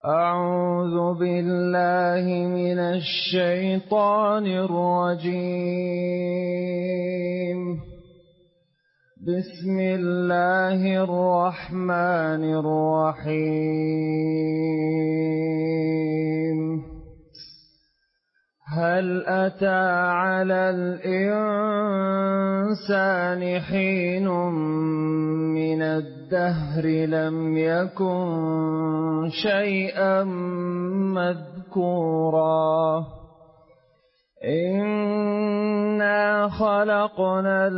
أعوذ بالله من الشيطان الرجيم. بسم الله الرحمن الرحيم. هل أتى على الإنسان حين من الدهر لم يكن شيئا مذكورا إنا خلقنا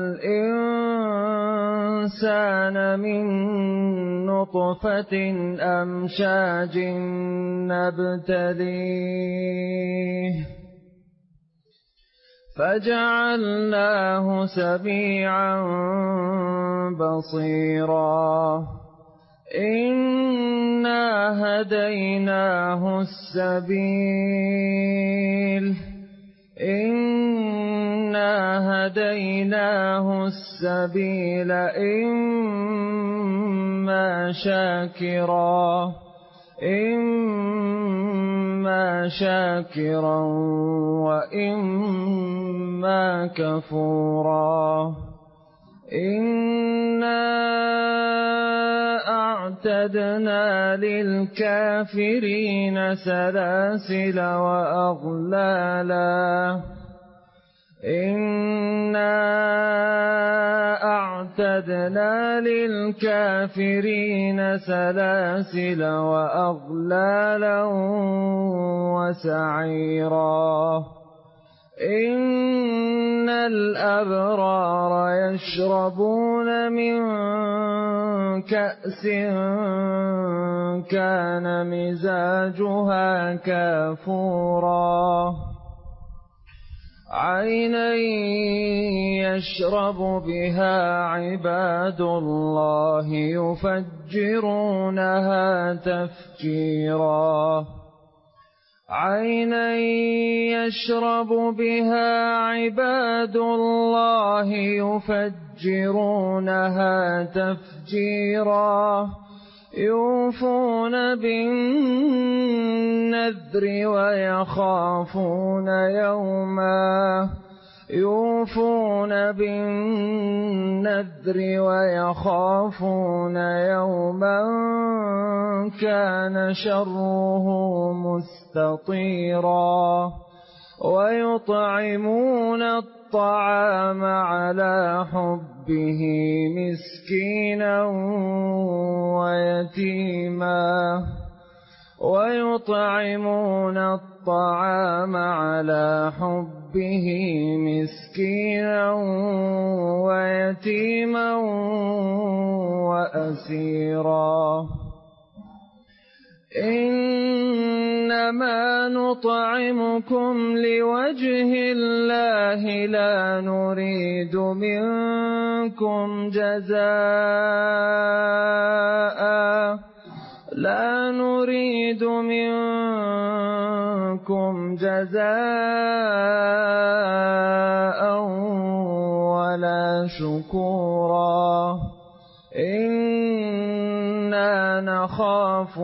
الإنسان من نطفة أمشاج نبتليه فجعلناه سميعا بصيرا إنا هديناه السبيل إما شاكرا وإما كفورا إنا أعتدنا للكافرين سلاسل وأغلالا وسعيرا إن الأبرار يشربون من كأس كان مزاجها كافورا عينا يشرب بها عباد الله يفجرونها تفجيرا عينا يشرب بها عباد الله يفجرونها تفجيرا يوفون بالنذر ويخافون يوما كان شره مستطيرا ويطعمون الطعام على حبه مسكينا ويتيما وأسيرا إنما نطعمكم لوجه الله لا نريد منكم جزاء ولا شكورا إنا نخاف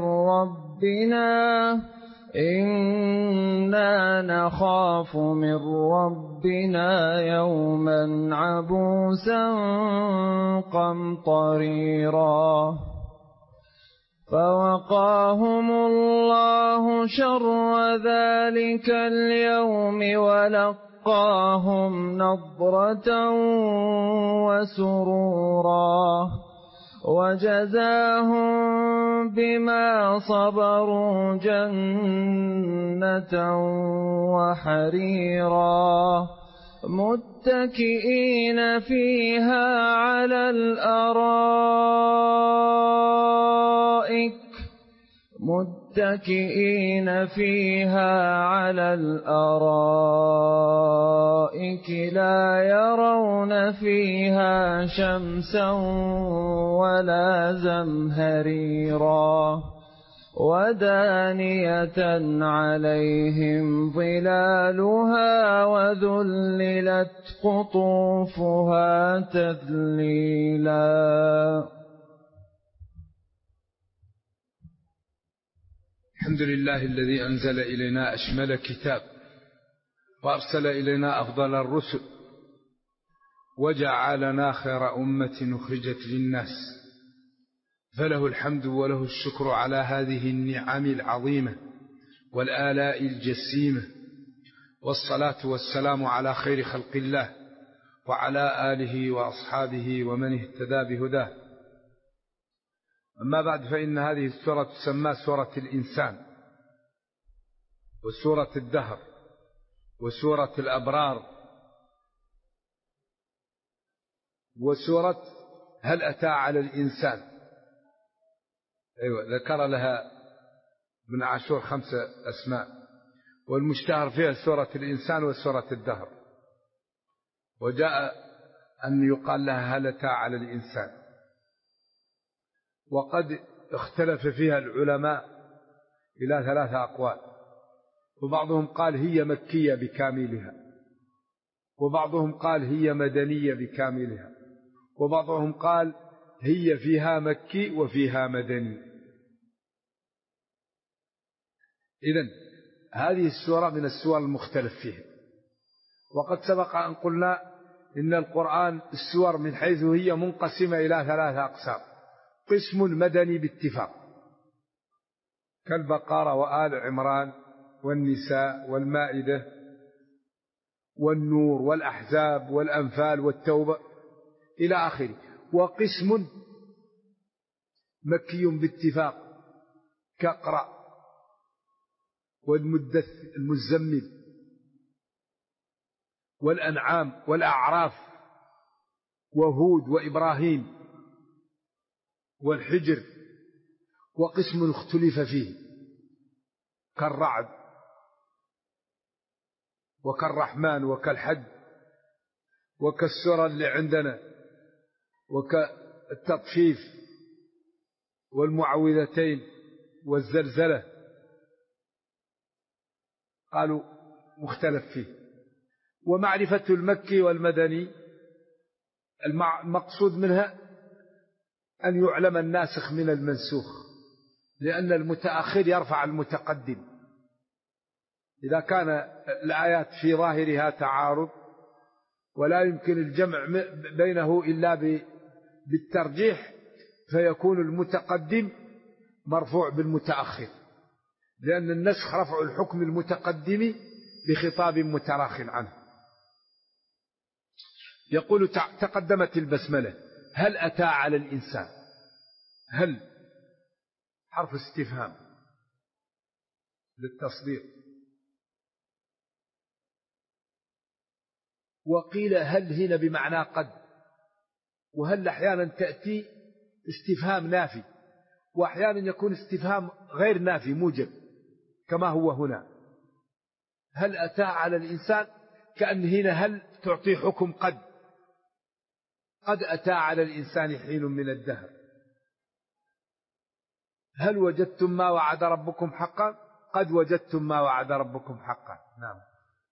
من ربنا يوما عبوسا قمطريرا فوقاهم الله شر ذلك اليوم ولقاهم نضرة وسرورا وجزاهم بما صبروا جنة وحريرا متكئين فيها على الأرائك لا يرون فيها شمسا ولا زمهريرا ودانية عليهم ظلالها وذللت قطوفها تذليلا. الحمد لله الذي أنزل إلينا أشمل كتاب وأرسل إلينا أفضل الرسل وجعلنا خير أمة أخرجت للناس، فله الحمد وله الشكر على هذه النعم العظيمة والآلاء الجسيمة، والصلاة والسلام على خير خلق الله وعلى آله وأصحابه ومن اهتدى بهداه. أما بعد، فإن هذه السورة تسمى سورة الإنسان، وسورة الدهر، وسورة الأبرار، وسورة هل أتى على الإنسان. أيوة، ذكر لها ابن عاشور 5 أسماء، والمشتهر فيها سورة الإنسان وسورة الدهر، وجاء أن يقال لها هل أتى على الإنسان. وقد اختلف فيها العلماء إلى 3 أقوال، وبعضهم قال هي مكية بكاملها، وبعضهم قال هي مدنية بكاملها، وبعضهم قال هي فيها مكي وفيها مدني. إذن هذه السورة من السور المختلف فيها. وقد سبق أن قلنا إن القرآن السور من حيث هي منقسمة إلى 3 أقسام: قسم مدني باتفاق كالبقرة وآل عمران والنساء والمائدة والنور والأحزاب والأنفال والتوبة إلى آخره. وقسم مكي باتفاق كاقرأ والمزمل والأنعام والأعراف وهود وإبراهيم والحجر. وقسم اختلف فيه كالرعد وكالرحمن وكالحد وكالسورة اللي عندنا وكالتطفيف والمعوذتين والزلزلة، قالوا مختلف فيه. ومعرفة المكي والمدني المقصود منها أن يعلم الناسخ من المنسوخ، لأن المتأخر يرفع المتقدم. إذا كان الآيات في ظاهرها تعارض ولا يمكن الجمع بينه إلا بالترجيح، فيكون المتقدم مرفوع بالمتأخر، لأن النسخ رفع الحكم المتقدم بخطاب متراخ عنه. يقول تقدمت البسملة: هل أتى على الإنسان. هل حرف استفهام للتصديق. وقيل هل هنا بمعنى قد، وهل أحيانا تأتي استفهام نافي، وأحيانا يكون استفهام غير نافي موجب كما هو هنا. هل أتى على الإنسان كأن هنا هل تعطي حكم قد أتى على الإنسان حين من الدهر. هل وجدتم ما وعد ربكم حقا؟ قد وجدتم ما وعد ربكم حقا. نعم.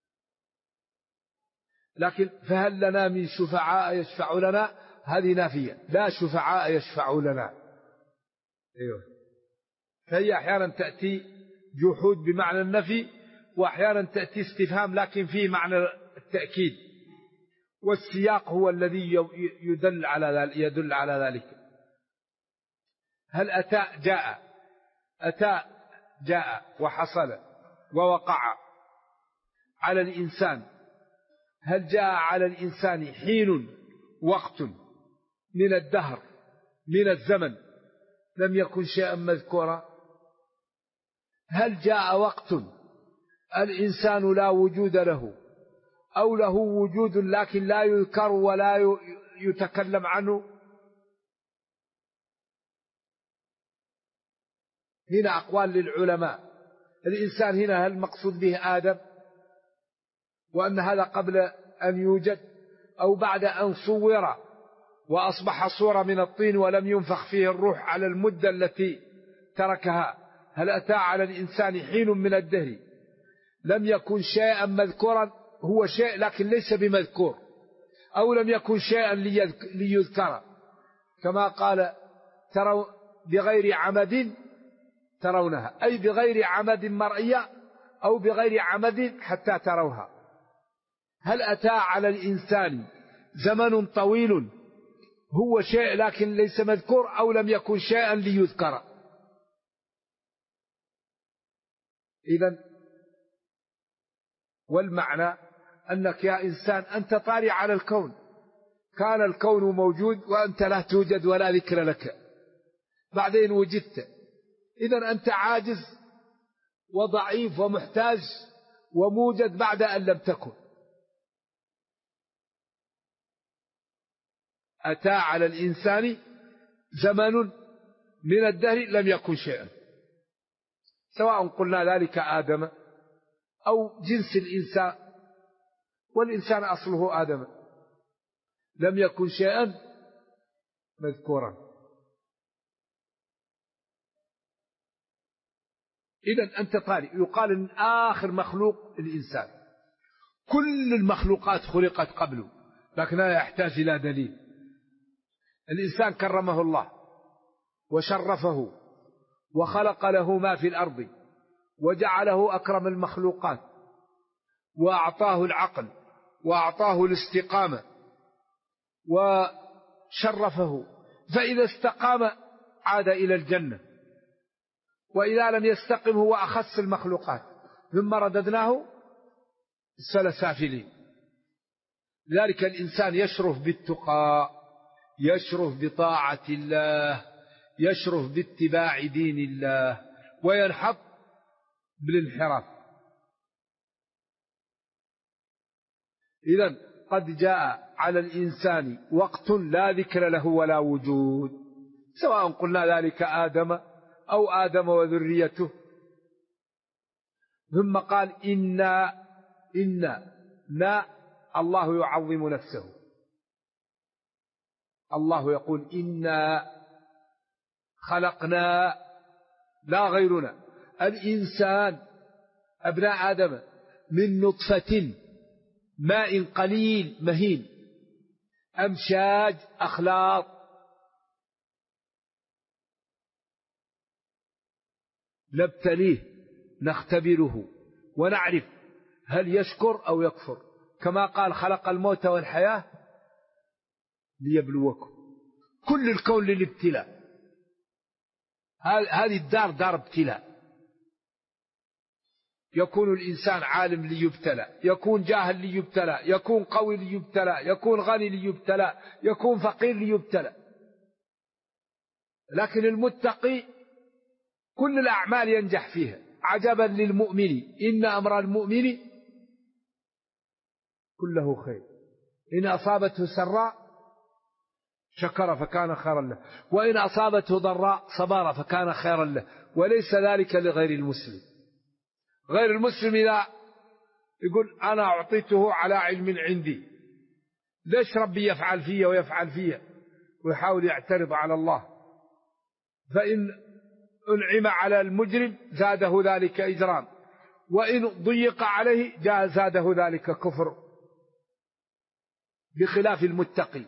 لكن فهل لنا من شفعاء يشفع لنا؟ هذه نافية، لا شفعاء يشفع لنا. أيوه. فهي أحيانا تأتي جحود بمعنى النفي، وأحيانا تأتي استفهام لكن فيه معنى التأكيد، والسياق هو الذي يدل على ذلك. هل أتى جاء، أتى جاء وحصل ووقع على الإنسان. هل جاء على الإنسان حين وقت من الدهر من الزمن لم يكن شيئا مذكورا؟ هل جاء وقت الإنسان لا وجود له، أو له وجود لكن لا يذكر ولا يتكلم عنه؟ هنا أقوال للعلماء. الإنسان هنا هل مقصود به آدم، وأن هذا قبل أن يوجد، أو بعد أن صور وأصبح صورة من الطين ولم ينفخ فيه الروح على المدة التي تركها؟ هل أتى على الإنسان حين من الدهر لم يكن شيئا مذكورا، هو شيء لكن ليس بمذكور، أو لم يكن شيئا ليذكر، كما قال: تروا بغير عمد ترونها، أي بغير عمد مرئية أو بغير عمد حتى تروها. هل أتى على الإنسان زمن طويل هو شيء لكن ليس مذكور، أو لم يكن شيئا ليذكر؟ إذن والمعنى أنك يا إنسان أنت طارئ على الكون، كان الكون موجود وأنت لا توجد ولا ذكر لك، بعدين وجدت، إذن أنت عاجز وضعيف ومحتاج وموجد بعد أن لم تكن. أتى على الإنسان زمن من الدهر لم يكن شيئا، سواء قلنا ذلك آدم أو جنس الإنسان، والإنسان أصله آدم، لم يكن شيئا مذكورا. إذن أنت طارئ. يقال أن آخر مخلوق الإنسان، كل المخلوقات خلقت قبله لكنها يحتاج إلى دليل. الإنسان كرمه الله وشرفه وخلق له ما في الأرض وجعله أكرم المخلوقات وأعطاه العقل وأعطاه الاستقامة وشرفه، فإذا استقام عاد إلى الجنة، وإذا لم يستقم هو أخص المخلوقات، ثم رددناه أسفل سافلين. لذلك الإنسان يشرف بالتقى، يشرف بطاعة الله، يشرف باتباع دين الله، وينحط بالانحراف. إذن قد جاء على الإنسان وقت لا ذكر له ولا وجود، سواء قلنا ذلك آدم أو آدم وذريته. ثم قال إنا الله يعظم نفسه، الله يقول إنا خلقنا، لا غيرنا، الإنسان أبناء آدم من نطفة ماء قليل مهين أمشاج أخلاط نبتليه نختبره ونعرف هل يشكر أو يكفر، كما قال خلق الموت والحياة ليبلوكم. كل الكون للابتلاء، هذه الدار دار ابتلاء. يكون الإنسان عالم ليبتلى، يكون جاهل ليبتلى، يكون قوي ليبتلى، يكون غني ليبتلى، يكون فقير ليبتلى. لكن المتقي كل الأعمال ينجح فيها. عجبا للمؤمن إن أمر المؤمن كله خير، إن أصابته سراء شكر فكان خيرا له، وإن أصابته ضراء صبر فكان خيرا له، وليس ذلك لغير المسلم. غير المسلم إذا يقول أنا أعطيته على علم عندي، ليش ربي يفعل فيه ويفعل فيه، ويحاول يعترض على الله. فإن أنعم على المجرم زاده ذلك إجرام، وإن ضيق عليه زاده ذلك كفر، بخلاف المتقي.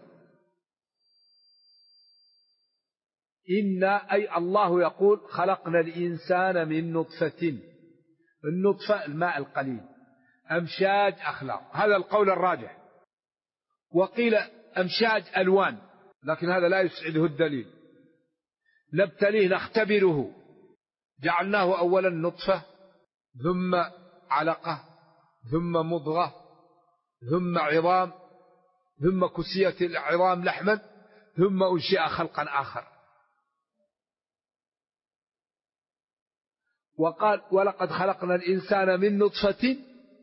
أي الله يقول خلقنا الإنسان من نطفة، النطفة الماء القليل، أمشاج أخلاق، هذا القول الراجح. وقيل أمشاج ألوان، لكن هذا لا يسعده الدليل. نبتليه نختبره، جعلناه أولا نطفة ثم علقة ثم مضغة ثم عظام ثم كسيت العظام لحما ثم أنشئ خلقا آخر. وقال ولقد خلقنا الإنسان من نطفة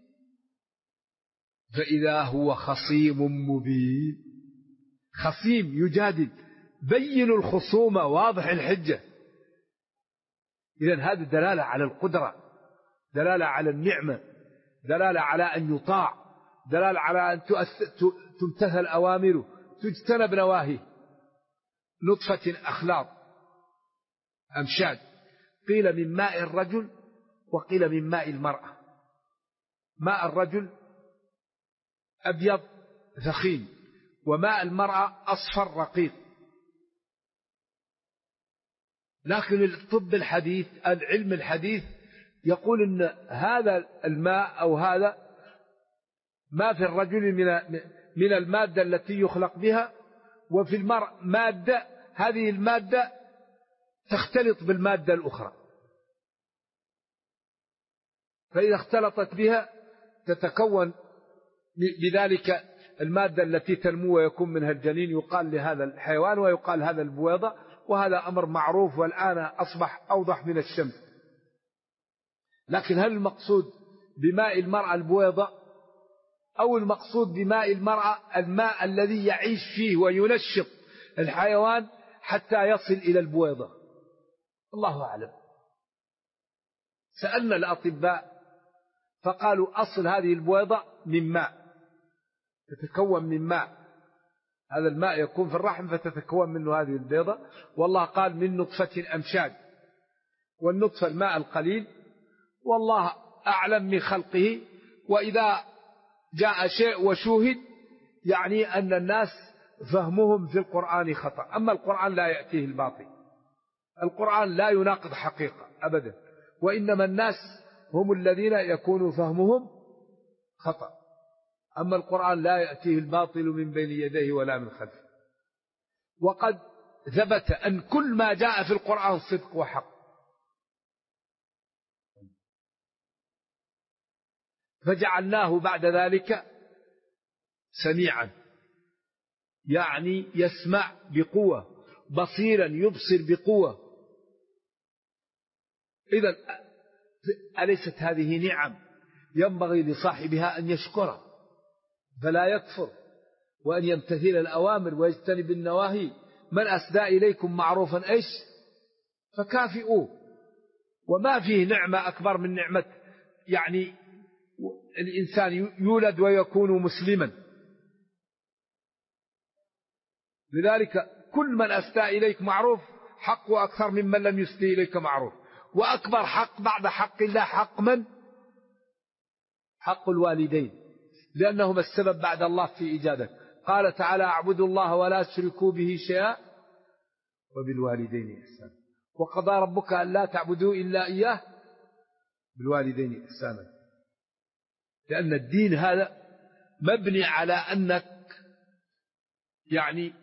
فإذا هو خصيم مبين. خصيم يجادل، بين الخصومة، واضح الحجة. إذن هذا دلالة على القدرة، دلالة على النعمة، دلالة على أن يطاع، دلالة على أن تمتثل أوامره تجتنب نواهيه. نطفة أخلاط أمشاج، قيل من ماء الرجل وقيل من ماء المرأة. ماء الرجل أبيض ثخين، وماء المرأة أصفر رقيق. لكن الطب الحديث العلم الحديث يقول إن هذا الماء أو هذا ما في الرجل من المادة التي يخلق بها، وفي المرء مادة، هذه المادة تختلط بالمادة الأخرى، فإذا اختلطت بها تتكون بذلك المادة التي تنمو ويكون منها الجنين، يقال لهذا الحيوان ويقال هذا البويضة، وهذا أمر معروف والآن أصبح أوضح من الشمس. لكن هل المقصود بماء المرأة البويضة، أو المقصود بماء المرأة الماء الذي يعيش فيه وينشط الحيوان حتى يصل إلى البويضة؟ الله أعلم. سألنا الأطباء فقالوا أصل هذه البويضة من ماء، تتكون من ماء، هذا الماء يكون في الرحم فتتكون منه هذه البيضة، والله قال من نطفة أمشاج، والنطفة الماء القليل، والله أعلم من خلقه. وإذا جاء شيء وشوهد يعني أن الناس فهمهم في القرآن خطأ، أما القرآن لا يأتيه الباطل، القرآن لا يناقض حقيقة أبدا، وإنما الناس هم الذين يكون فهمهم خطأ، أما القرآن لا يأتيه الباطل من بين يديه ولا من خلفه. وقد ثبت أن كل ما جاء في القرآن صدق وحق. فجعلناه بعد ذلك سميعا، يعني يسمع بقوة، بصيرا يبصر بقوة. إذن أليست هذه نعم ينبغي لصاحبها أن يشكرها فلا يكفر، وأن يمتثل الأوامر ويجتنب النواهي؟ من أسدى إليكم معروفا إيش فكافئوه. وما فيه نعمة أكبر من نعمة يعني الإنسان يولد ويكون مسلما. لذلك كل من أسدى إليك معروف حقه أكثر ممن لم يسدي إليك معروف. وأكبر حق بعد حق الله حق من؟ حق الوالدين، لأنهما السبب بعد الله في إيجادك. قال تعالى اعبدوا الله ولا تشركوا به شيئا وبالوالدين إحسانا، وقضى ربك ألا تعبدوا إلا إياه بالوالدين إحسانا. لأن الدين هذا مبني على أنك يعني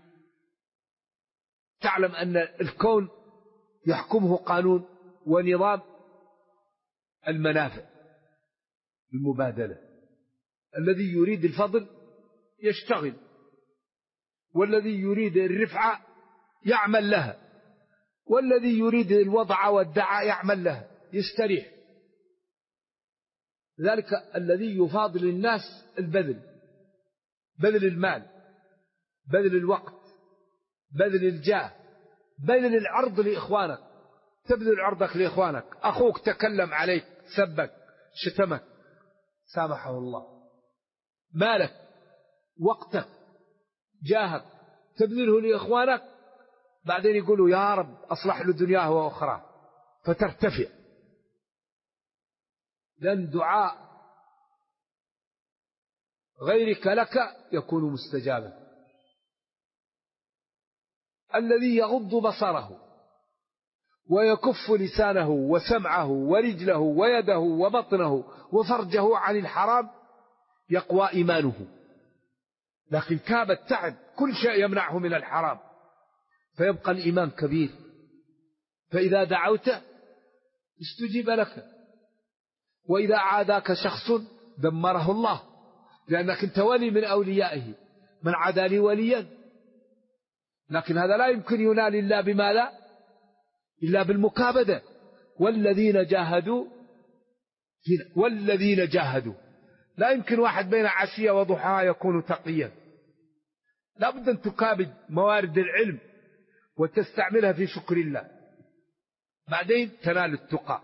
تعلم أن الكون يحكمه قانون ونظام المنافع المبادلة. الذي يريد الفضل يشتغل، والذي يريد الرفعة يعمل لها، والذي يريد الوضع والدعاء يعمل لها يستريح. ذلك الذي يفاضل الناس البذل، بذل المال، بذل الوقت، بذل الجاه، بذل العرض لإخوانك، تبذل عرضك لإخوانك. أخوك تكلم عليك، سبك، شتمك، سامحه الله. مالك، وقتك، جاهك تبذله لإخوانك، بعدين يقولوا يا رب أصلح له دنياه وأخراه، فترتفع. لأن دعاء غيرك لك يكون مستجابا. الذي يغض بصره ويكف لسانه وسمعه ورجله ويده وبطنه وفرجه عن الحرام يقوى إيمانه. لكن كاب التعب كل شيء يمنعه من الحرام فيبقى الإيمان كبير. فإذا دعوت استجيب لك، وإذا عاداك شخص دمره الله، لأنك انت ولي من أوليائه. من عادى لي وليا، لكن هذا لا يمكن ينال إلا بما لا إلا بالمكابدة. والذين جاهدوا لا يمكن واحد بين عشية وضحاها يكون تقيا. لا بد أن تكابد موارد العلم وتستعملها في شكر الله، بعدين تنال التقى.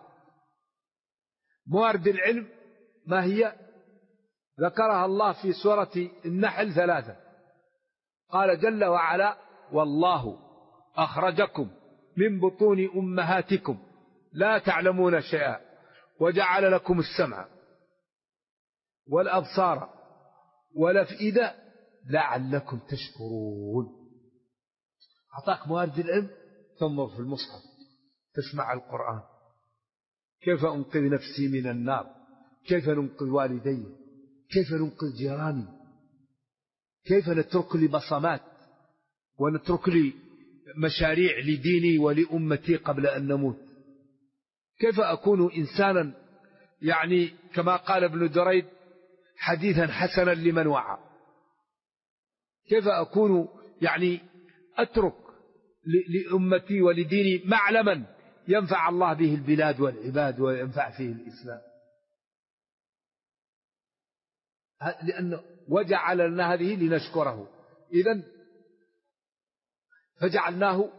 موارد العلم ما هي؟ ذكرها الله في سورة النحل 3. قال جل وعلا والله أخرجكم من بطون أمهاتكم لا تعلمون شيئا وجعل لكم السمع والأبصار والأفئدة لعلكم تشكرون. أعطاك موارد العلم، تنظر في المصحف تسمع القرآن، كيف أنقذ نفسي من النار، كيف ننقذ والدي، كيف ننقذ جيراني، كيف نترك لي بصمات ونترك لي مشاريع لديني ولأمتي قبل أن نموت، كيف أكون إنسانا يعني كما قال ابن دريد حديثا حسنا لمن وعى، كيف أكون يعني أترك لأمتي ولديني معلما ينفع الله به البلاد والعباد وينفع فيه الإسلام، لأنه وجعل لنا هذه لنشكره. إذن فجعلناه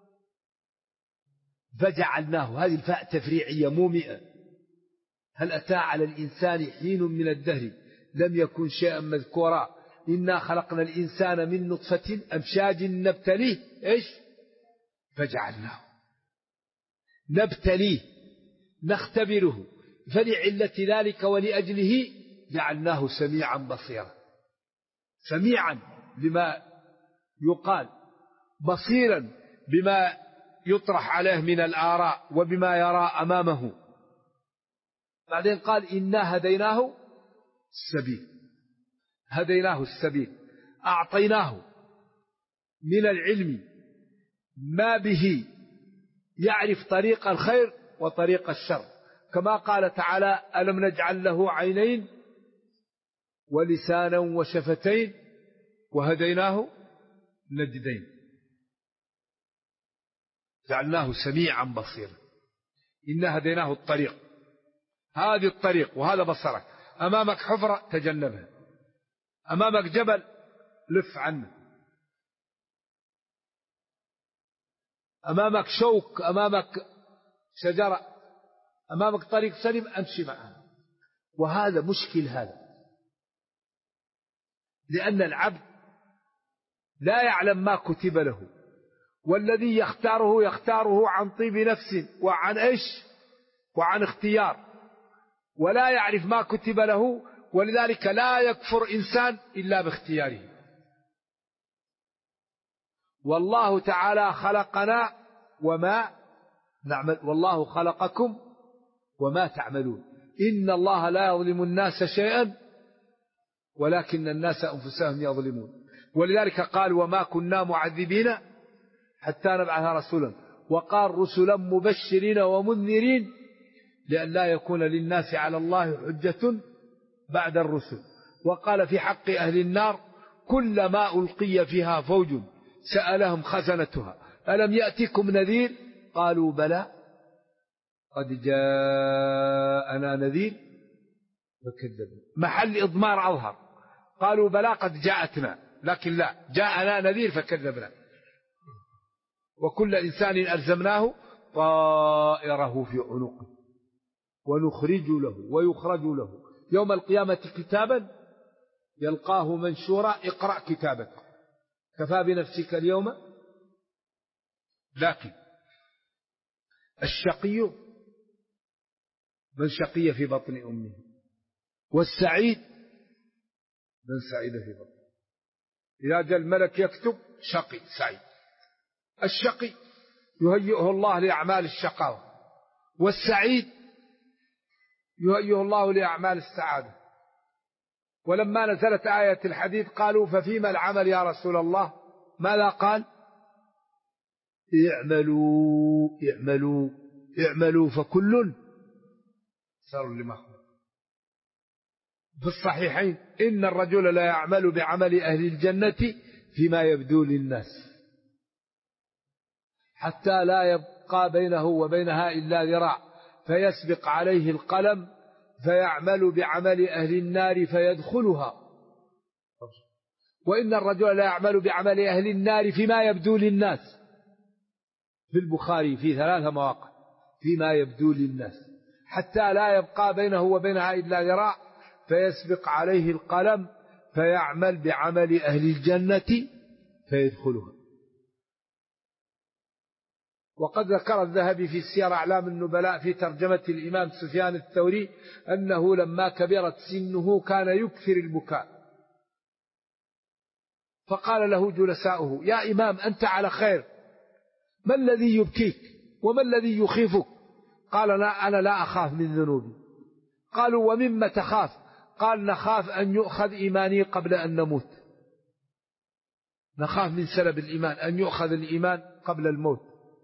هذه الفاء تفريعية مومئة. هل أتى على الإنسان حين من الدهر لم يكن شيئا مذكورا إنا خلقنا الإنسان من نطفة أمشاج نبتليه إيش فجعلناه نبتليه نختبره فلعلة ذلك ولأجله جعلناه سميعا بصيرا، سميعا بما يقال، بصيرا بما يطرح عليه من الآراء وبما يرى أمامه. بعدين قال إنا هديناه السبيل، أعطيناه من العلم ما به يعرف طريق الخير وطريق الشر، كما قال تعالى ألم نجعل له عينين ولسانا وشفتين وهديناه النجدين، جعلناه سميعا بصيرا. إنا هديناه الطريق، هذه الطريق وهذا بصرك، أمامك حفرة تجنبها، أمامك جبل لف عنه، أمامك شوك، أمامك شجرة، أمامك طريق سليم أمشي معها. وهذا مشكل هذا، لأن العبد لا يعلم ما كتب له، والذي يختاره عن طيب نفس وعن إيش وعن اختيار، ولا يعرف ما كتب له، ولذلك لا يكفر إنسان إلا باختياره. والله تعالى خلقنا وما نعمل، والله خلقكم وما تعملون، إن الله لا يظلم الناس شيئا ولكن الناس أنفسهم يظلمون. ولذلك قال وما كنا معذبين حتى نبعث رسولا، وقال رسلا مبشرين ومنذرين لئلا يكون للناس على الله حجة بعد الرسل. وقال في حق أهل النار كلما ألقي فيها فوج سألهم خزنتها ألم يأتكم نذير قالوا بلى قد جاءنا نذير فكذبوا، محل إضمار أظهر، قالوا بلى قد جاءتنا، لكن لا، جاءنا نذير فكذبنا. وكل إنسان ألزمناه طائره في عنقه ونخرج له ويخرج له يوم القيامة كتابا يلقاه منشورا اقرأ كتابك كفى بنفسك اليوم. لكن الشقي من شقي في بطن أمه، والسعيد من سعيد في بطن. إذا جاء الملك يكتب شقي سعيد، الشقي يهيئه الله لأعمال الشقاوة، والسعيد يهيئه الله لأعمال السعادة. ولما نزلت آية الحديد قالوا ففيما العمل يا رسول الله؟ ماذا قال؟ اعملوا فكل سر لما خلق. في الصحيحين إن الرجل لا يعمل بعمل أهل الجنة فيما يبدو للناس حتى لا يبقى بينه وبينها إلا ذراع فيسبق عليه القلم فيعمل بعمل أهل النار فيدخلها. وإن الرجل لا يعمل بعمل أهل النار فيما يبدو للناس، في البخاري في 3 مواقع فيما يبدو للناس، حتى لا يبقى بينه وبينها إلا ذراع فيسبق عليه القلم فيعمل بعمل أهل الجنة فيدخلها. وقد ذكر الذهبي في سير أعلام النبلاء في ترجمة الإمام سفيان الثوري أنه لما كبرت سنه كان يكثر البكاء، فقال له جلساؤه يا إمام أنت على خير، ما الذي يبكيك؟ وما الذي يخيفك؟ قال أنا لا أخاف من ذنوبي. قالوا ومما تخاف؟ قال نخاف أن يؤخذ إيماني قبل أن نموت، نخاف من سلب الإيمان، أن يؤخذ الإيمان قبل الموت.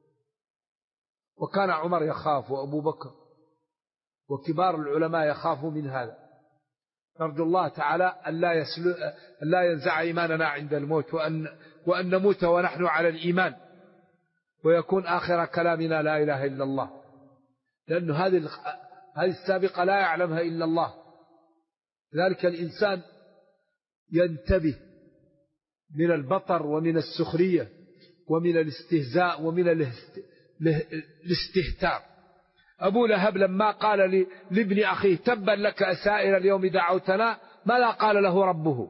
وكان عمر يخاف وأبو بكر وكبار العلماء يخافوا من هذا. نرجو الله تعالى أن لا ينزع إيماننا عند الموت، وأن نموت ونحن على الإيمان، ويكون آخر كلامنا لا إله إلا الله، لأن هذه السابقة لا يعلمها إلا الله. ذلك الإنسان ينتبه من البطر ومن السخرية ومن الاستهزاء ومن الاستهتار. أبو لهب لما قال لابن أخيه تبا لك أسائر اليوم دعوتنا، ماذا قال له ربه؟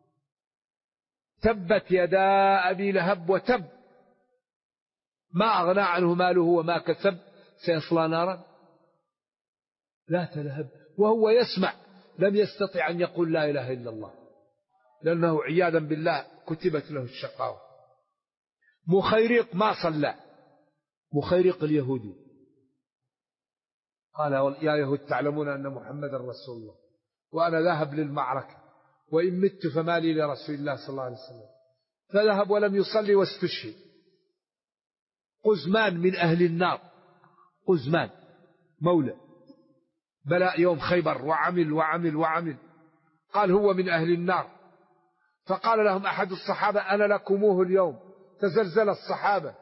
تبت يدا أبي لهب وتب، ما أغنى عنه ماله وما كسب، سيصلى نارا ذات لهب. وهو يسمع لم يستطع أن يقول لا إله إلا الله، لأنه عياذا بالله كتبت له الشقاوة. مخيرق ما صلى، مخيرق اليهودي قال يا يهود تعلمون أن محمد رسول الله وأنا ذاهب للمعركة، وإن مت فما لي لرسول الله صلى الله عليه وسلم. فذهب ولم يصلي واستشهد. قزمان من أهل النار، قزمان مولى بلاء يوم خيبر، وعمل وعمل وعمل، قال هو من أهل النار. فقال لهم أحد الصحابة أنا لكموه اليوم. تزلزل الصحابة،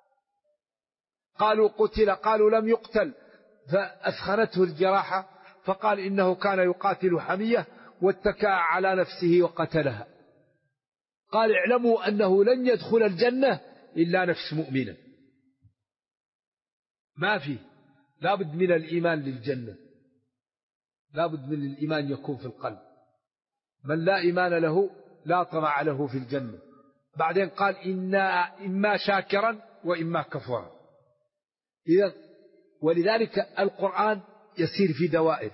قالوا قتل، قالوا لم يقتل، فأثخنته الجراحة، فقال إنه كان يقاتل حمية واتكأ على نفسه وقتلها. قال اعلموا أنه لن يدخل الجنة إلا نفس مؤمنة. ما فيه، لابد من الإيمان للجنة، لابد من الإيمان يكون في القلب. من لا إيمان له لا طمع له في الجنة. بعدين قال إما شاكرا وإما كفورا. ولذلك القرآن يسير في دوائر،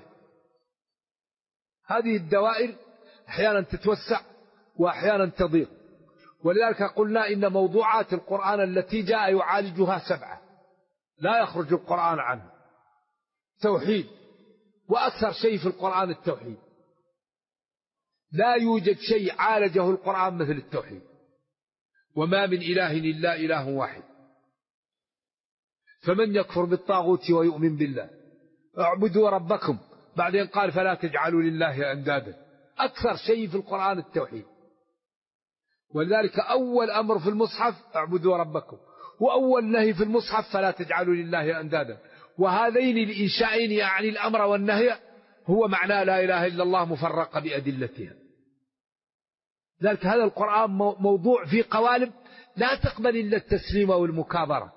هذه الدوائر أحيانا تتوسع وأحيانا تضيق. ولذلك قلنا إن موضوعات القرآن التي جاء يعالجها 7 لا يخرج القرآن عنه. توحيد، وأكثر شيء في القرآن التوحيد، لا يوجد شيء عالجه القرآن مثل التوحيد. وما من إله إلا إله واحد. فمن يكفر بالطاغوت ويؤمن بالله اعبدوا ربكم، بعدين قال فلا تجعلوا لله أندادا. أكثر شيء في القرآن التوحيد. ولذلك أول أمر في المصحف اعبدوا ربكم، وأول نهي في المصحف فلا تجعلوا لله أندادا. وهذين الإنشائين يعني الأمر والنهي هو معنى لا إله إلا الله مفرقة بأدلتها. ذلك هذا القرآن موضوع في قوالب لا تقبل إلا التسليم والمكابرة.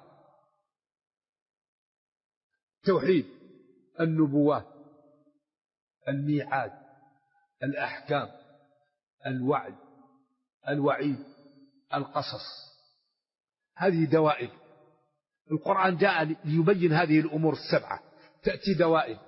توحيد، النبوات، الميعاد، الأحكام، الوعد، الوعيد، القصص، هذه دوائر. القرآن جاء ليبين هذه الأمور 7، تأتي دوائر.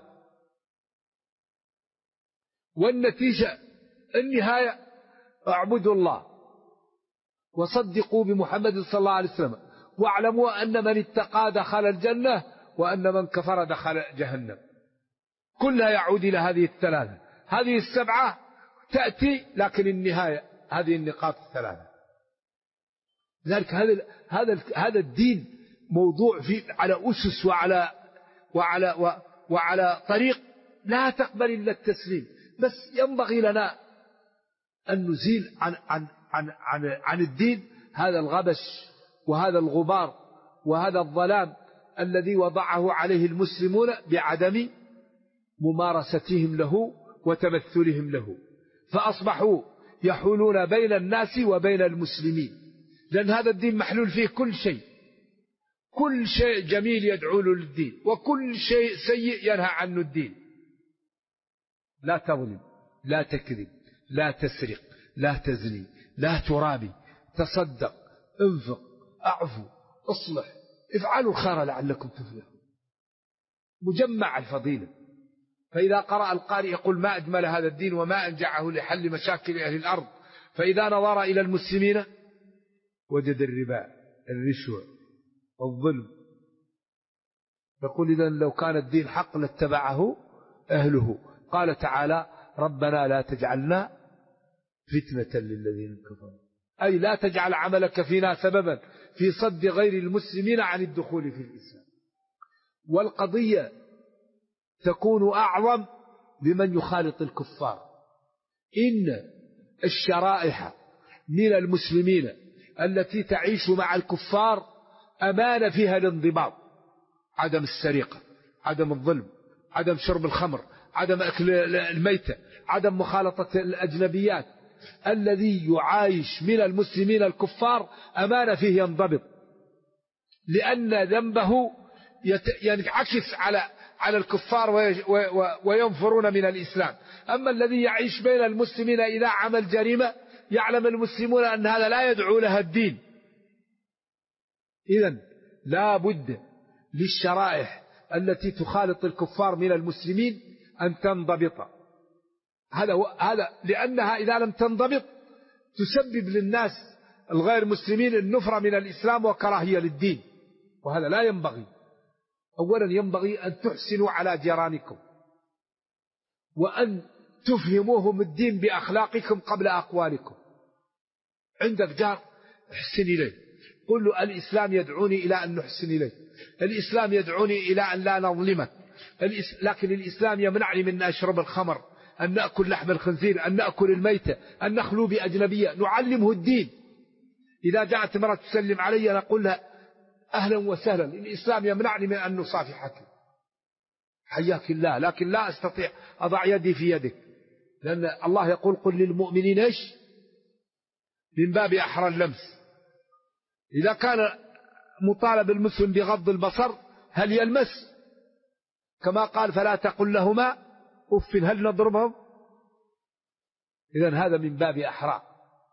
والنتيجة النهاية اعبدوا الله وصدقوا بمحمد صلى الله عليه وسلم، واعلموا أن من اتقى دخل الجنة وأن من كفر دخل جهنم. كلها يعود إلى هذه الثلاثة. هذه 7 تأتي، لكن النهاية هذه النقاط 3. لذلك هذا الدين موضوع على أسس وعلى طريق لا تقبل إلا التسليم. بس ينبغي لنا أن نزيل عن الدين هذا الغبش وهذا الغبار وهذا الظلام الذي وضعه عليه المسلمون بعدم ممارستهم له وتمثلهم له، فأصبحوا يحولون بين الناس وبين المسلمين. لأن هذا الدين محلول فيه كل شيء، كل شيء جميل يدعو له للدين، وكل شيء سيء ينهى عنه الدين. لا تظلم، لا تكذب، لا تسرق، لا تزني، لا ترابي، تصدق، انفق، اعفو، اصلح، افعلوا الخير لعلكم تفلحون. مجمع الفضيلة. فإذا قرأ القارئ يقول ما أجمل هذا الدين وما أنجعه لحل مشاكل أهل الأرض. فإذا نظر إلى المسلمين وجد الربا، الرشوة، الظلم، يقول إذن لو كان الدين حق لاتبعه أهله. قال تعالى ربنا لا تجعلنا فتنة للذين كفروا، أي لا تجعل عملك فينا سببا في صد غير المسلمين عن الدخول في الإسلام. والقضية تكون أعظم لمن يخالط الكفار. إن الشرائح من المسلمين التي تعيش مع الكفار أمان فيها الانضباط، عدم السرقة، عدم الظلم، عدم شرب الخمر، عدم أكل الميتة، عدم مخالطة الأجنبيات. الذي يعايش من المسلمين الكفار أمان فيه ينضبط، لأن ذنبه ينعكس على الكفار وينفرون من الإسلام. أما الذي يعيش بين المسلمين إذا عمل جريمة يعلم المسلمون أن هذا لا يدعو لها الدين. إذن لا بد للشرائح التي تخالط الكفار من المسلمين أن تنضبط. هذا لأنها إذا لم تنضبط تسبب للناس الغير مسلمين النفرة من الإسلام وكراهية للدين، وهذا لا ينبغي. أولا ينبغي أن تحسنوا على جيرانكم، وأن تفهموهم الدين بأخلاقكم قبل أقوالكم. عندك جار احسن إليه، قل له الإسلام يدعوني إلى أن نحسن إليه، الإسلام يدعوني إلى أن لا نظلمك، لكن الإسلام يمنعني من أن أشرب الخمر، أن نأكل لحم الخنزير، أن نأكل الميتة، أن نخلو بأجنبية. نعلمه الدين. إذا جاءت امرأة تسلم علي نقول لها أهلا وسهلا، الإسلام يمنعني من أن نصافحك، حياك الله، لكن لا أستطيع أضع يدي في يدك، لأن الله يقول قل للمؤمنين إيش من باب أحرى اللمس. إذا كان مطالب المسلم بغض البصر هل يلمس؟ كما قال فلا تقل لهما أف هل نضربهم؟ إذن هذا من باب أحرى.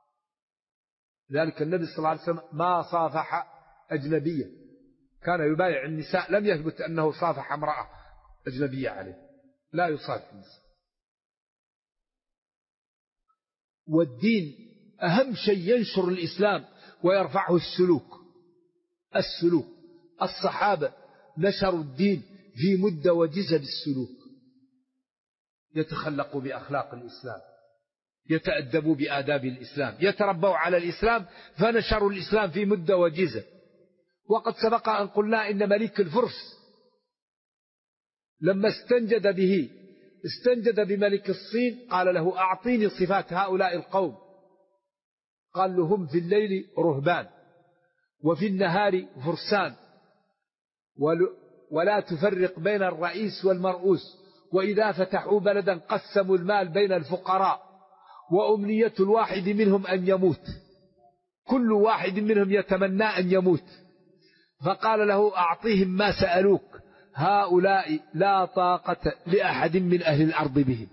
لذلك النبي صلى الله عليه وسلم ما صافح أجنبية، كان يبايع النساء، لم يثبت أنه صافح امرأة أجنبية عليه، لا يصافح النساء. والدين أهم شيء ينشر الإسلام ويرفعه السلوك. الصحابة نشروا الدين في مدة وجزة بالسلوك، يتخلقوا بأخلاق الإسلام، يتأدبوا بآداب الإسلام، يتربوا على الإسلام، فنشروا الإسلام في مدة وجزة. وقد سبق أن قلنا إن ملك الفرس لما استنجد بملك الصين قال له أعطيني صفات هؤلاء القوم. قال له هم في الليل رهبان وفي النهار فرسان ولا تفرق بين الرئيس والمرؤوس، وإذا فتحوا بلدا قسموا المال بين الفقراء، وأمنية الواحد منهم أن يموت، كل واحد منهم يتمنى أن يموت. فقال له أعطيهم ما سألوك، هؤلاء لا طاقة لأحد من أهل الأرض بهم.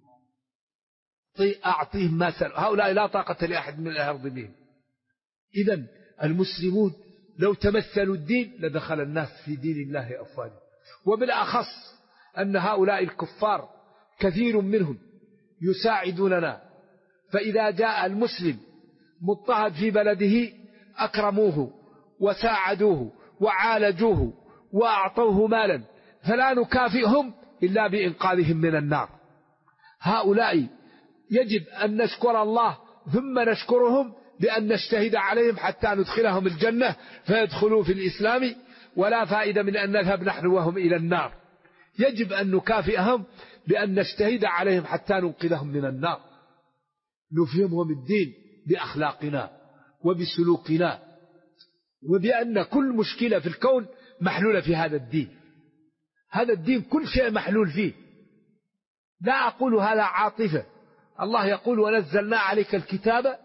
أعطيهم ما سألوك، هؤلاء لا طاقة لأحد من أهل الأرض بهم. إذن المسلمون لو تمثلوا الدين لدخل الناس في دين الله أفواجا. وبالأخص أن هؤلاء الكفار كثير منهم يساعدوننا، فإذا جاء المسلم مضطهد في بلده أكرموه وساعدوه وعالجوه وأعطوه مالا، فلا نكافئهم إلا بإنقاذهم من النار. هؤلاء يجب أن نشكر الله ثم نشكرهم بأن نجتهد عليهم حتى ندخلهم الجنة فيدخلوا في الإسلام، ولا فائدة من أن نذهب نحن وهم إلى النار. يجب أن نكافئهم بأن نجتهد عليهم حتى ننقذهم من النار، نفهمهم الدين بأخلاقنا وبسلوكنا، وبأن كل مشكلة في الكون محلولة في هذا الدين. هذا الدين كل شيء محلول فيه. لا أقول هذا عاطفة، الله يقول ونزلنا عليك الكتاب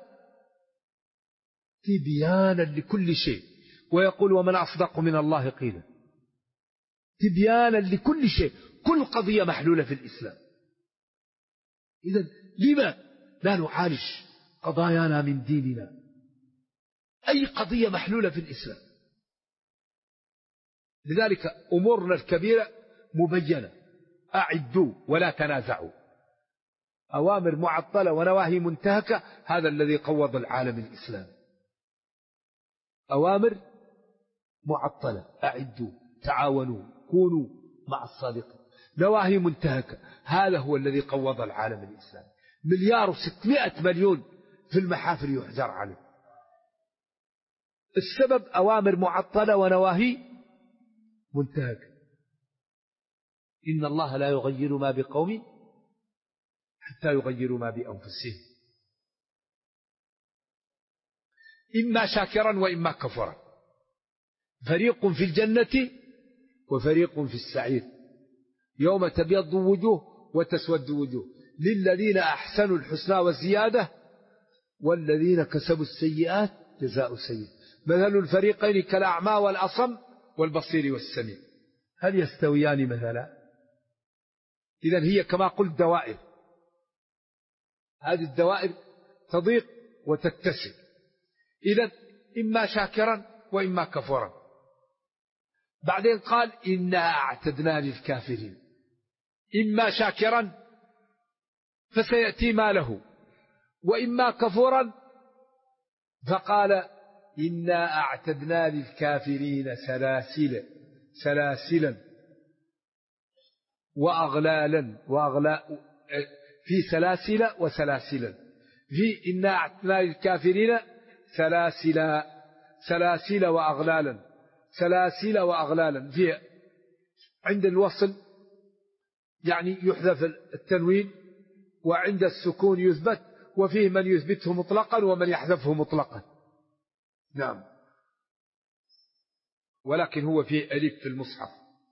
تبيانا لكل شيء، ويقول ومن أصدق من الله قيلا. تبيانا لكل شيء، كل قضية محلولة في الإسلام. إذن لما لا نعالج قضايانا من ديننا؟ أي قضية محلولة في الإسلام. لذلك أمورنا الكبيرة مبينة، أعدوا ولا تنازعوا، أوامر معطلة ونواهي منتهكة. هذا الذي قوض العالم الإسلامي. أوامر معطلة، أعدوا، تعاونوا، كونوا مع الصادقين. نواهي منتهكة. هذا هو الذي قوض العالم الإسلامي. 1,600,000,000 في المحافل يحجر عليه. السبب أوامر معطلة ونواهي منتهكة. إن الله لا يغير ما بقوم حتى يغيروا ما بأنفسهم، إما شاكرا وإما كفرا. فريق في الجنة وفريق في السعير. يوم تبيض وجوه وتسود وجوه. للذين أحسنوا الحسنى وزيادة والذين كسبوا السيئات جزاء سيئ. مثل الفريقين كالأعمى والأصم والبصير والسميع هل يستويان مثلا؟ إذن هي كما قلت دوائر. هذه الدوائر تضيق وتتسع. إذن إما شاكرا وإما كفورا. بعدين قال إنا أعتدنا للكافرين إما شاكرا فسيأتي ما له، وإما كفورا فقال إنا أعتدنا للكافرين سلاسلا وأغلالا في سلاسل وسلاسلا. في إنا أعتدنا للكافرين سلاسل وأغلالا في عند الوصل يعني يحذف التنوين، وعند السكون يثبت، وفيه من يثبته مطلقا ومن يحذفه مطلقا. نعم، ولكن هو فيه ألف في المصحف.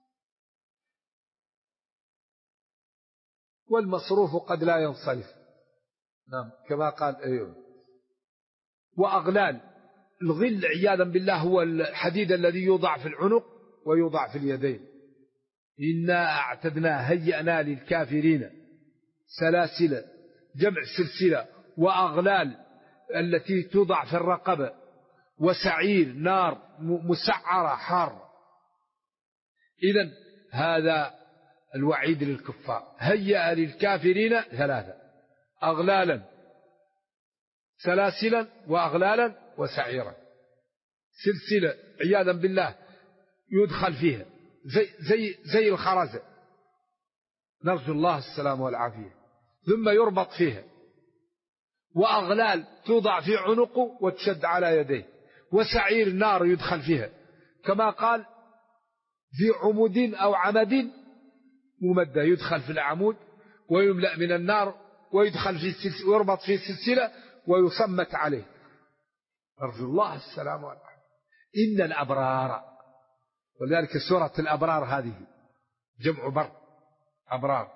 والمصروف قد لا ينصرف. نعم كما قال أيوه. وأغلال الغل عياذا بالله هو الحديد الذي يوضع في العنق ويوضع في اليدين. إنا أعتدنا هيئنا للكافرين سلاسل جمع سلسلة، وأغلال التي توضع في الرقبة، وسعير نار مسعرة حارة. إذن هذا الوعيد للكفار. هيئ للكافرين 3 أغلالا سلاسلا وأغلالا وسعيرا. سلسلة عياذا بالله يدخل فيها زي الخرزة، نرجو الله السلام والعافية، ثم يربط فيها. وأغلال توضع في عنقه وتشد على يديه. وسعير نار يدخل فيها، كما قال في عمود أو عمد ممدة يدخل في العمود ويملأ من النار ويدخل في السلسلة ويربط في السلسلة ويصمت عليه. أرجو الله السلام والعافية. إن الأبرار، ولذلك سورة الأبرار هذه جمع بر، أبرار.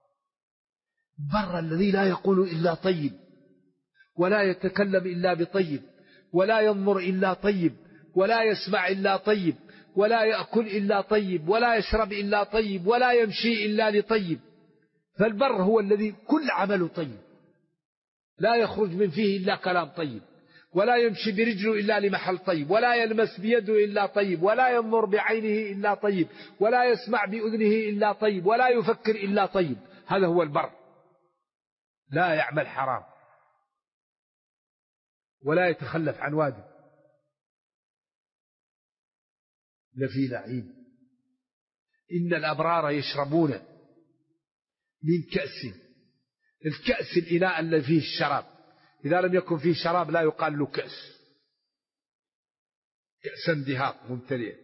بر الذي لا يقول إلا طيب، ولا يتكلم إلا بطيب، ولا ينظر إلا طيب، ولا يسمع إلا طيب، ولا يأكل إلا طيب، ولا يشرب إلا طيب، ولا يمشي إلا لطيب. فالبر هو الذي كل عمله طيب، لا يخرج من فيه إلا كلام طيب، ولا يمشي برجله إلا لمحل طيب، ولا يلمس بيده إلا طيب، ولا ينظر بعينه إلا طيب، ولا يسمع بأذنه إلا طيب، ولا يفكر إلا طيب. هذا هو البر. لا يعمل حرام ولا يتخلف عن واجب. لفي نعيم. إن الأبرار يشربون من كأس. الكأس الإناء الذي فيه الشراب، إذا لم يكن فيه شراب لا يقال له كأس. كأسا دهاق ممتلئ.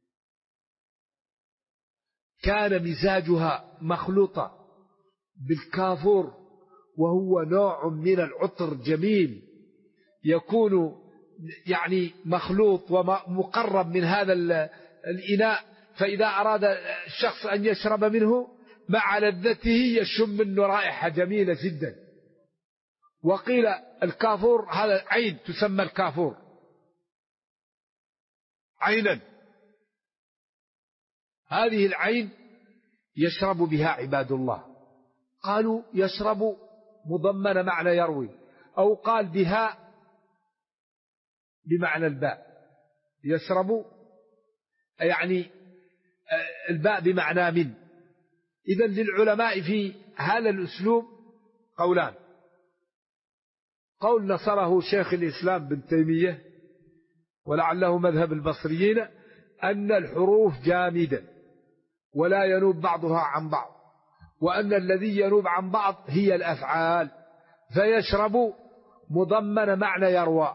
كان مزاجها مخلوطة بالكافور، وهو نوع من العطر جميل يكون يعني مخلوط ومقرب من هذا الإناء، فإذا أراد الشخص أن يشرب منه مع لذته يشم منه رائحة جميلة جدا. وقيل الكافور هذا عين تسمى الكافور عينا. هذه العين يشرب بها عباد الله. قالوا يشرب مضمن معنى يروي، أو قال بها بمعنى الباء. يشرب يعني الباء بمعنى من. إذن للعلماء في هذا الأسلوب قولان. قول نصره شيخ الإسلام بن تيمية ولعله مذهب البصريين، أن الحروف جامدة ولا ينوب بعضها عن بعض، وأن الذي ينوب عن بعض هي الأفعال. فيشرب مضمن معنى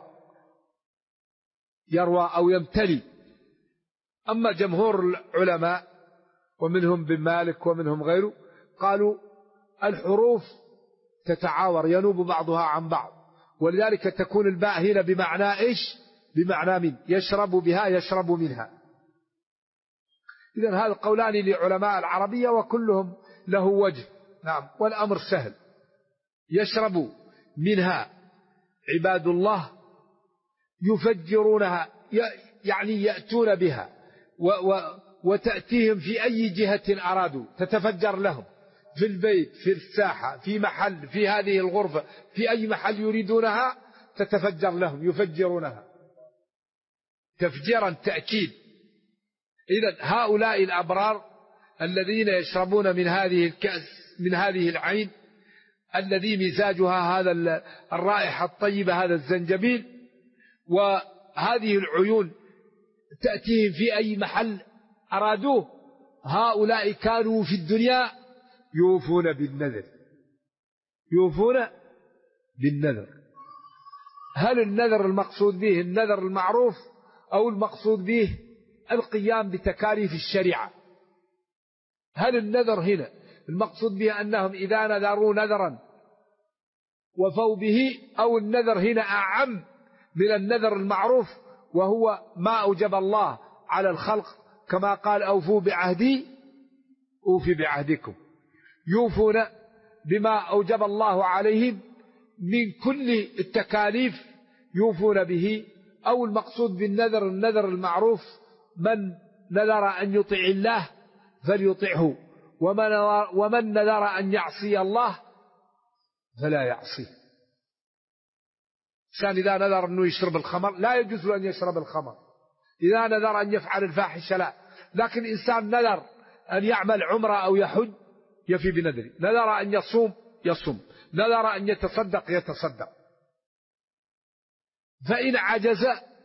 يروى أو يمتلي. أما جمهور العلماء ومنهم بن مالك ومنهم غيره قالوا الحروف تتعاور ينوب بعضها عن بعض، ولذلك تكون الباء هنا بمعنى إيش؟ بمعنى من، يشرب بها يشرب منها. إذن هذا قولان لعلماء العربية وكلهم له وجه. نعم، والأمر سهل. يشرب منها عباد الله يفجرونها، يعني يأتون بها وتأتيهم في أي جهة أرادوا، تتفجر لهم في البيت، في الساحة، في محل، في هذه الغرفة، في أي محل يريدونها تتفجر لهم، يفجرونها تفجيرا تأكيد. إذن هؤلاء الأبرار الذين يشربون من هذه الكأس، من هذه العين الذي مزاجها هذا الرائحة الطيبة، هذا الزنجبيل، وهذه العيون تأتيهم في أي محل أرادوه، هؤلاء كانوا في الدنيا يوفون بالنذر. يوفون بالنذر. هل النذر المقصود به النذر المعروف أو المقصود به القيام بتكاليف الشريعة؟ هل النذر هنا المقصود به أنهم إذا نذروا نذرا وفوا به، أو النذر هنا أعم من النذر المعروف وهو ما أوجب الله على الخلق، كما قال أوفوا بعهدي أوفي بعهدكم. يوفون بما أوجب الله عليهم من كل التكاليف يوفون به، أو المقصود بالنذر النذر المعروف من نذر أن يطيع الله فليطعه، ومن نذر أن يعصي الله فلا يعصيه. كان إذا نذر أنه يشرب الخمر لا يجوز له أن يشرب الخمر، إذا نذر أن يفعل الفاحشة لا. لكن إنسان نذر أن يعمل عمرة أو يحج يفي بنذره، نذر أن يصوم يصوم، نذر أن يتصدق يتصدق. فإن عجز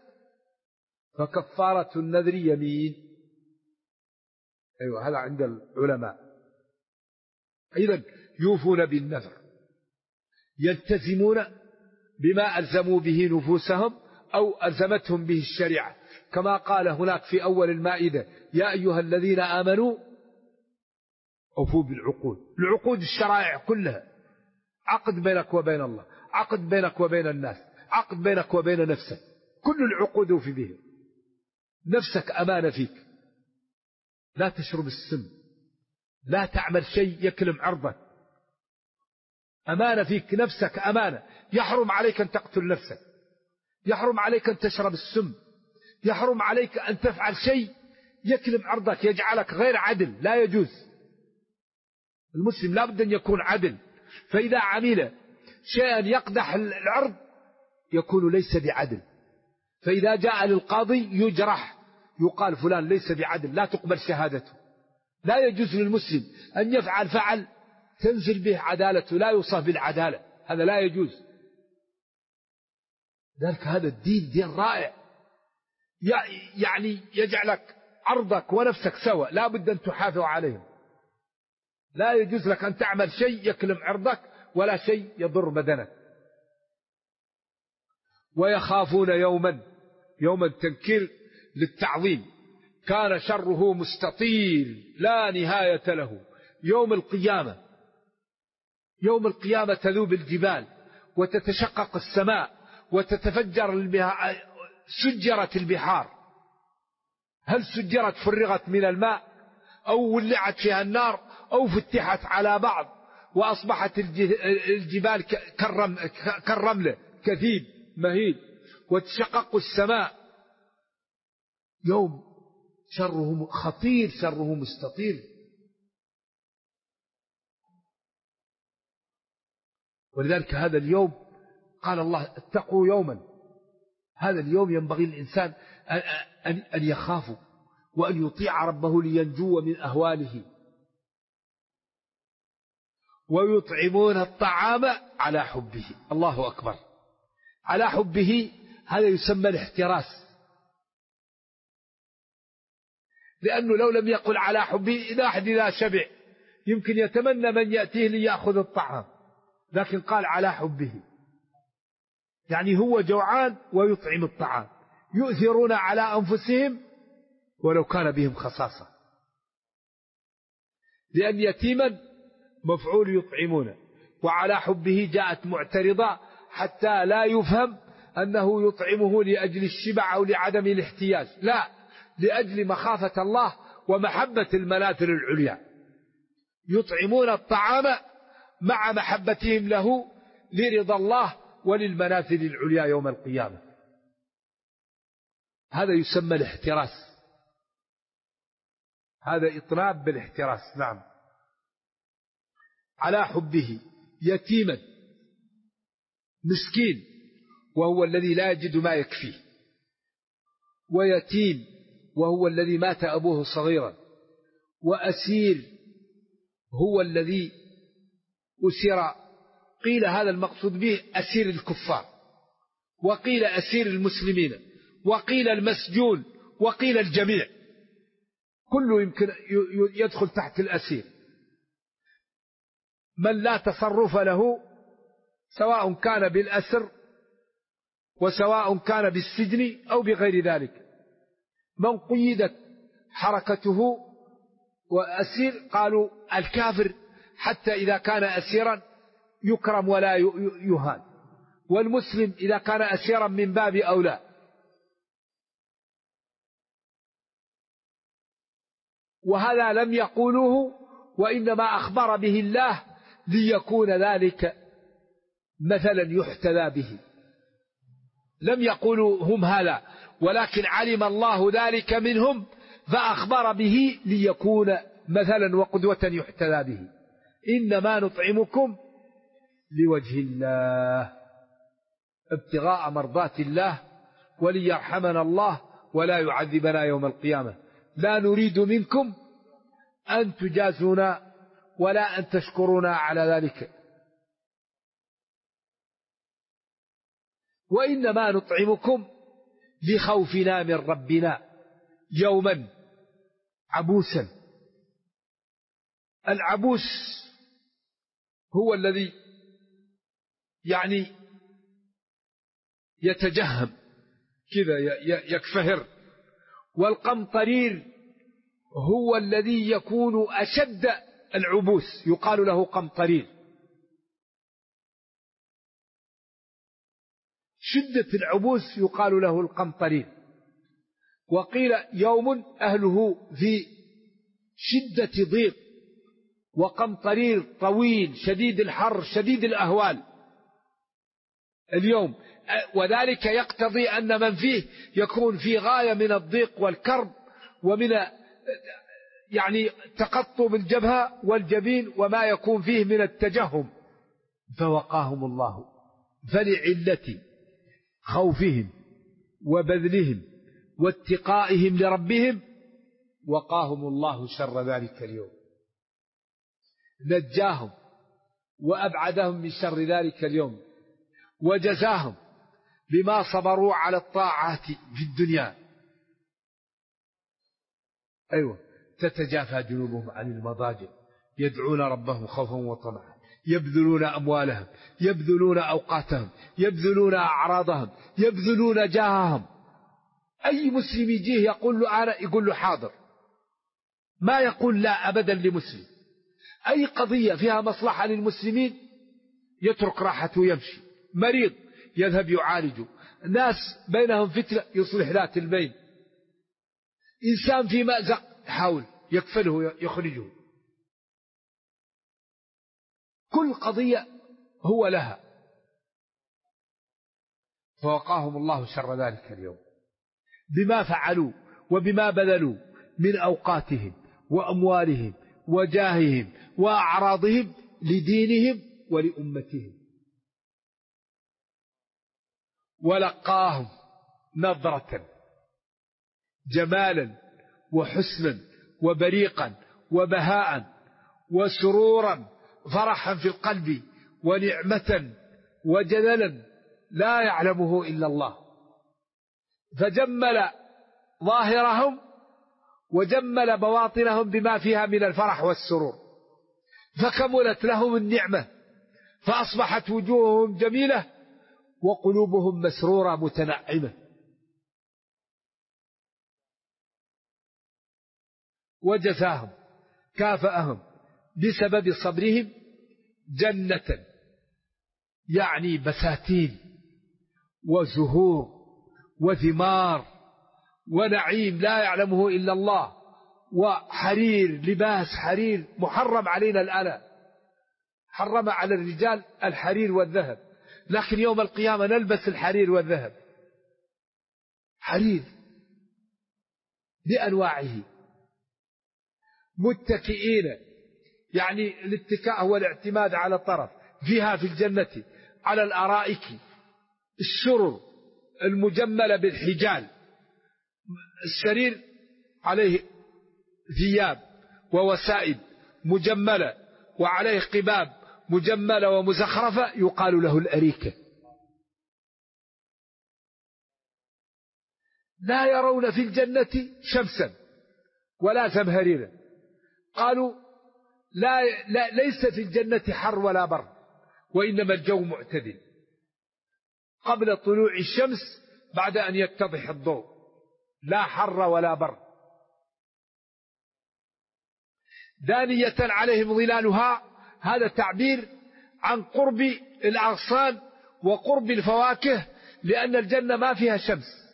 فكفارة النذر يمين. أيوة، هذا عند العلماء. أيضا يوفون بالنذر، يلتزمون بما ألزموا به نفوسهم أو ألزمتهم به الشريعة، كما قال هناك في أول المائدة يا أيها الذين آمنوا أوفوا بالعقود. العقود الشرائع كلها، عقد بينك وبين الله، عقد بينك وبين الناس، عقد بينك وبين نفسك، كل العقود أوفي به. نفسك أمانة فيك، لا تشرب السم، لا تعمل شيء يكلم عرضك، أمانة فيك، نفسك أمانة. يحرم عليك أن تقتل نفسك، يحرم عليك أن تشرب السم، يحرم عليك أن تفعل شيء يكلم عرضك يجعلك غير عدل، لا يجوز. المسلم لا بد أن يكون عدل، فإذا عمل شيئا يقدح العرض يكون ليس بعدل، فإذا جاء للقاضي يجرح، يقال فلان ليس بعدل، لا تقبل شهادته. لا يجوز للمسلم أن يفعل فعل تنزل به عدالته، لا يوصف بالعدالة، هذا لا يجوز. ذلك هذا الدين دين رائع، يعني يجعلك عرضك ونفسك سوا، لا بد أن تحافظ عليهم. لا يجوز لك أن تعمل شيء يكلم عرضك ولا شيء يضر بدنك. ويخافون يوما تنكير للتعظيم، كان شره مستطير لا نهاية له. يوم القيامة، يوم القيامة تذوب الجبال وتتشقق السماء وتتفجر سجرت البحار. هل سجرت فرغت من الماء أو ولعت فيها النار أو فتحت على بعض وأصبحت الجبال كالرملة كثيب مهيل، وتشقق السماء. يوم شره خطير، شره مستطير. ولذلك هذا اليوم قال الله اتقوا يوما، هذا اليوم ينبغي للإنسان أن يخافوا وأن يطيع ربه لينجو من أهواله. ويطعمون الطعام على حبه، الله أكبر، على حبه، هذا يسمى الاحتراس. لأنه لو لم يقل على حبه إذا شبع يمكن يتمنى من يأتيه ليأخذ الطعام، لكن قال على حبه، يعني هو جوعان ويطعم الطعام. يؤثرون على أنفسهم ولو كان بهم خصاصة، لأن يتيما مفعول يطعمون، وعلى حبه جاءت معترضة حتى لا يفهم أنه يطعمه لأجل الشبع أو لعدم الاحتياج، لا، لأجل مخافة الله ومحبة المنازل العليا. يطعمون الطعام مع محبتهم له لرضا الله وللمنازل العليا يوم القيامة. هذا يسمى الاحتراس، هذا إطناب بالاحتراس. نعم. على حبه يتيما مسكين وهو الذي لا يجد ما يكفيه، ويتيم وهو الذي مات أبوه صغيرا، وأسير هو الذي أسر. قيل هذا المقصود به أسير الكفار، وقيل أسير المسلمين، وقيل المسجون، وقيل الجميع، كله يمكن يدخل تحت الأسير. من لا تصرف له سواء كان بالأسر وسواء كان بالسجن أو بغير ذلك. من قيدت حركته وأسير قالوا الكافر حتى إذا كان أسيرا يكرم ولا يهان، والمسلم إذا كان أسيرا من باب أولى. وهذا لم يقولوه، وإنما أخبر به الله ليكون ذلك مثلا يحتذى به. لم يقولوا هم هذا، ولكن علم الله ذلك منهم فأخبر به ليكون مثلا وقدوة يحتذى به. إنما نطعمكم لوجه الله ابتغاء مرضات الله وليرحمنا الله ولا يعذبنا يوم القيامة. لا نريد منكم أن تجازونا ولا أن تشكرونا على ذلك، وإنما نطعمكم لخوفنا من ربنا يوما عبوسا. العبوس هو الذي يعني يتجهم كذا يكفهر، والقمطرير هو الذي يكون أشد العبوس يقال له قمطرير. شدة العبوس يقال له القمطرير. وقيل يوم أهله في شدة ضيق، وقمطرير طويل شديد الحر شديد الأهوال اليوم، وذلك يقتضي أن من فيه يكون في غاية من الضيق والكرب ومن يعني تقطب الجبهة والجبين وما يكون فيه من التجهم. فوقاهم الله، فلعلة خوفهم وبذلهم واتقائهم لربهم وقاهم الله شر ذلك اليوم، نجاهم وأبعدهم من شر ذلك اليوم، وجزاهم بما صبروا على الطاعات في الدنيا. أيوة، تتجافى جنوبهم عن المضاجع يدعون ربهم خوفا وطمعا، يبذلون أموالهم، يبذلون أوقاتهم، يبذلون أعراضهم، يبذلون جاههم. أي مسلم يجيه يقول له أنا، يقول له حاضر، ما يقول لا أبدا لمسلم. أي قضية فيها مصلحة للمسلمين يترك راحته ويمشي. مريض يذهب يعالجه، ناس بينهم فتنة يصلح ذات البين، إنسان في مأزق يحاول يكفله يخرجه. كل قضية هو لها. فوقاهم الله شر ذلك اليوم بما فعلوا وبما بذلوا من أوقاتهم وأموالهم وجاههم وأعراضهم لدينهم ولأمتهم. ولقاهم نظرة جمالا وحسنا وبريقا وبهاء وسرورا، فرحا في القلب ونعمة وجللا لا يعلمه إلا الله. فجمل ظاهرهم وجمل بواطنهم بما فيها من الفرح والسرور، فكملت لهم النعمة، فأصبحت وجوههم جميلة وقلوبهم مسرورة متنعمة. وجزاهم كافأهم بسبب صبرهم جنة، يعني بساتين وزهور وثمار ونعيم لا يعلمه إلا الله، وحرير، لباس حرير محرم علينا الآن، حرم على الرجال الحرير والذهب، لكن يوم القيامة نلبس الحرير والذهب، حرير بأنواعه. متكئين، يعني الاتكاء هو الاعتماد على الطرف، فيها في الجنة على الأرائك السرر المجملة بالحجال، السرير عليه ثياب ووسائد مجملة وعليه قباب مجملة ومزخرفة، يقال له الأريكة. لا يرون في الجنة شمسا ولا زمهريرا. قالوا ليس في الجنة حر ولا برد، وإنما الجو معتدل قبل طلوع الشمس بعد أن يتضح الضوء، لا حر ولا برد. دانية عليهم ظلالها، هذا تعبير عن قرب الأغصان وقرب الفواكه، لأن الجنة ما فيها شمس،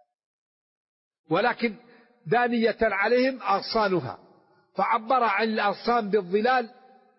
ولكن دانية عليهم أغصانها، فعبر عن الأغصان بالظلال،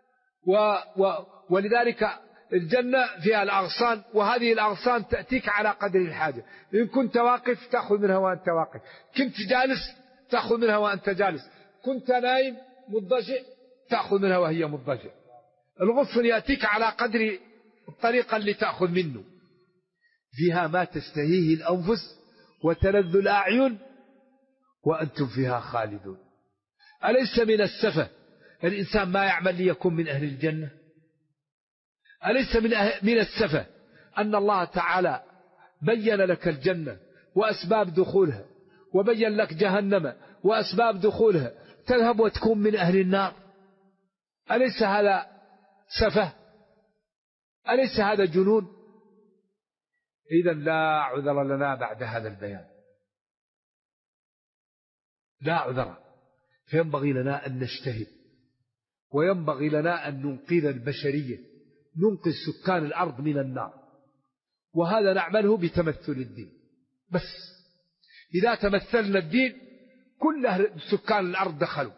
ولذلك الجنة فيها الأغصان، وهذه الأغصان تأتيك على قدر الحاجة. إن كنت واقف تأخذ منها وأنت واقف، كنت جالس تأخذ منها وأنت جالس، كنت نايم مضجع تأخذ منها وهي مضجع. الغصن يأتيك على قدر الطريقة اللي تأخذ منه. فيها ما تستهيه الأنفس وتلذ الأعين وأنتم فيها خالدون. أليس من السفة الإنسان ما يعمل ليكون من أهل الجنة؟ أليس من السفة أن الله تعالى بين لك الجنة وأسباب دخولها، وبين لك جهنم وأسباب دخولها، تذهب وتكون من أهل النار؟ أليس هذا سفة؟ أليس هذا جنون؟ إذن لا عذر لنا بعد هذا البيان، لا عذر، فينبغي لنا أن نجتهد، وينبغي لنا أن ننقذ البشرية، ننقذ سكان الأرض من النار، وهذا نعمله بتمثل الدين. بس إذا تمثلنا الدين كل سكان الأرض دخلوا،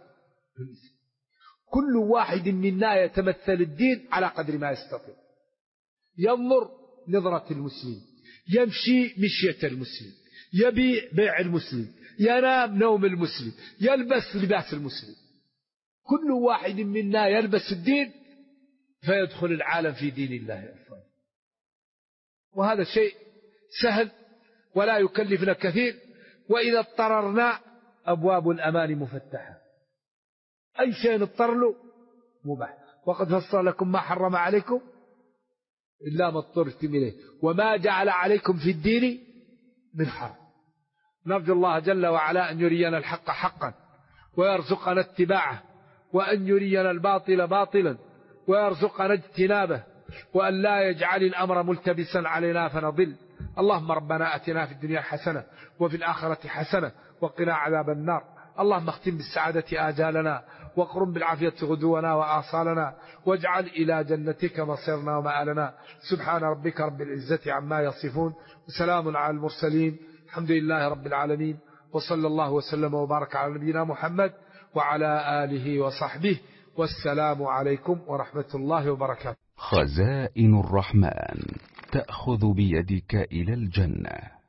كل واحد منا يتمثل الدين على قدر ما يستطيع، ينظر نظرة المسلم، يمشي مشية المسلم، يبيع بيع المسلم، ينام نوم المسلم، يلبس لباس المسلم، كل واحد منا يلبس الدين فيدخل العالم في دين الله أفضل. وهذا شيء سهل ولا يكلفنا كثير، وإذا اضطررنا أبواب الأمان مفتحة، أي شيء نضطر له مباح. وقد فصل لكم ما حرم عليكم إلا ما اضطرتم إليه وما جعل عليكم في الدين من حرج. نرجو الله جل وعلا أن يرينا الحق حقا ويرزقنا اتباعه، وأن يرينا الباطل باطلا ويرزقنا اجتنابه، وأن لا يجعل الأمر ملتبسا علينا فنضل. اللهم ربنا أتنا في الدنيا حسنة وفي الآخرة حسنة وقنا عذاب النار. اللهم اختم بالسعادة آجالنا، واقرم بالعافية غدونا وآصالنا، واجعل إلى جنتك مصيرنا ومآلنا. سبحان ربك رب العزة عما يصفون، وسلام على المرسلين، الحمد لله رب العالمين، وصلى الله وسلم وبارك على نبينا محمد وعلى آله وصحبه، والسلام عليكم ورحمة الله وبركاته. خزائن الرحمن تأخذ بيدك إلى الجنة.